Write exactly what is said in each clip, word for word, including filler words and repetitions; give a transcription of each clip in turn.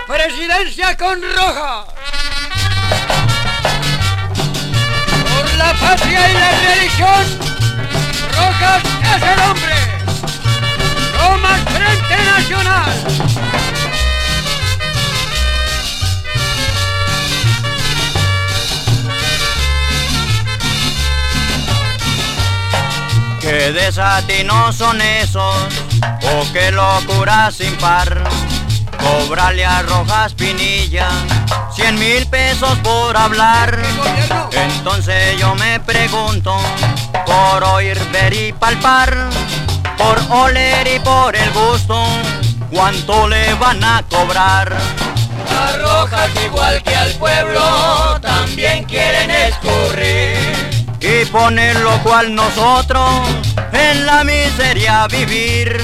presidencia con Rojas. Por la patria y la religión, Rojas es el hombre. Roma Frente Nacional. Qué desatinos son esos, oh qué locura sin par. Cobrarle a Rojas Pinilla cien mil pesos por hablar. Entonces yo me pregunto, por oír, ver y palpar, por oler y por el gusto, ¿cuánto le van a cobrar? A Rojas igual que al pueblo también quieren escurrir y poner lo cual nosotros en la miseria vivir.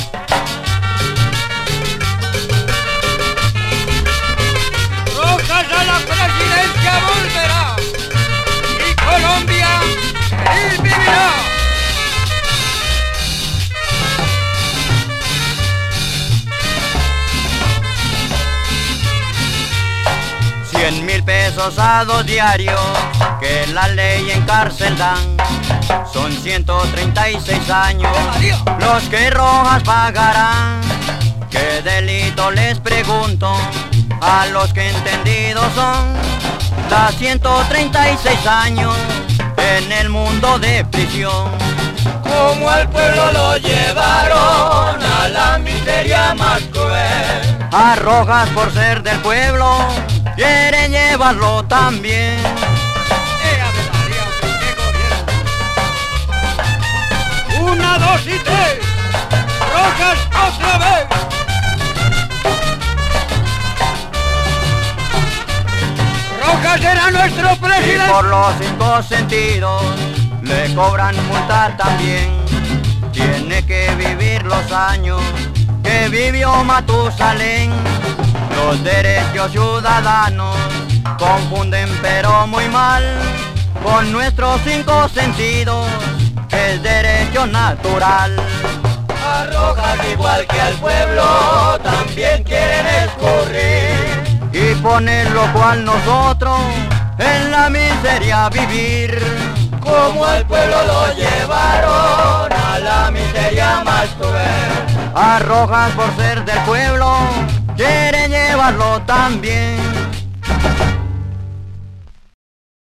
Rojas a la presidencia volverá y Colombia feliz vivirá. Cien mil pesos a dos diarios que la ley en cárcel dan, son ciento treinta y seis años los que Rojas pagarán. ¿Qué delito les pregunto a los que entendidos son? Da ciento treinta y seis años en el mundo de prisión. Como al pueblo lo llevaron a la miseria más cruel. A Rojas por ser del pueblo quieren llevarlo también. Una, dos y tres. Rojas otra vez. Rojas será nuestro presidente. Y por los cinco sentidos le cobran multa también. Tiene que vivir los años que vivió Matusalén. Los derechos ciudadanos confunden pero muy mal con nuestros cinco sentidos, que es derecho natural. A Rojas igual que al pueblo también quieren escurrir y poner lo cual nosotros en la miseria vivir. Como al pueblo lo llevaron a la miseria más cruel. A Rojas por ser del pueblo quieren llevarlo también.